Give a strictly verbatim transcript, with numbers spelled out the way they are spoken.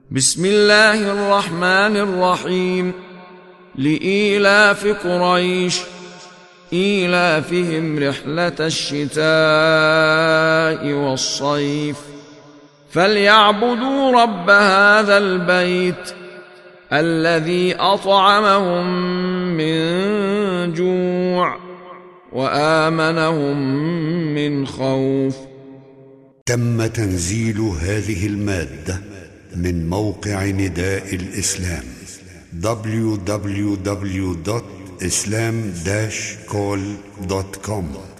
بسم الله الرحمن الرحيم. لإيلاف قريش إيلافهم رحلة الشتاء والصيف فليعبدوا رب هذا البيت الذي أطعمهم من جوع وآمنهم من خوف. تم تنزيل هذه المادة من موقع نداء الإسلام دبليو دبليو دبليو دوت إسلام داش كول دوت كوم.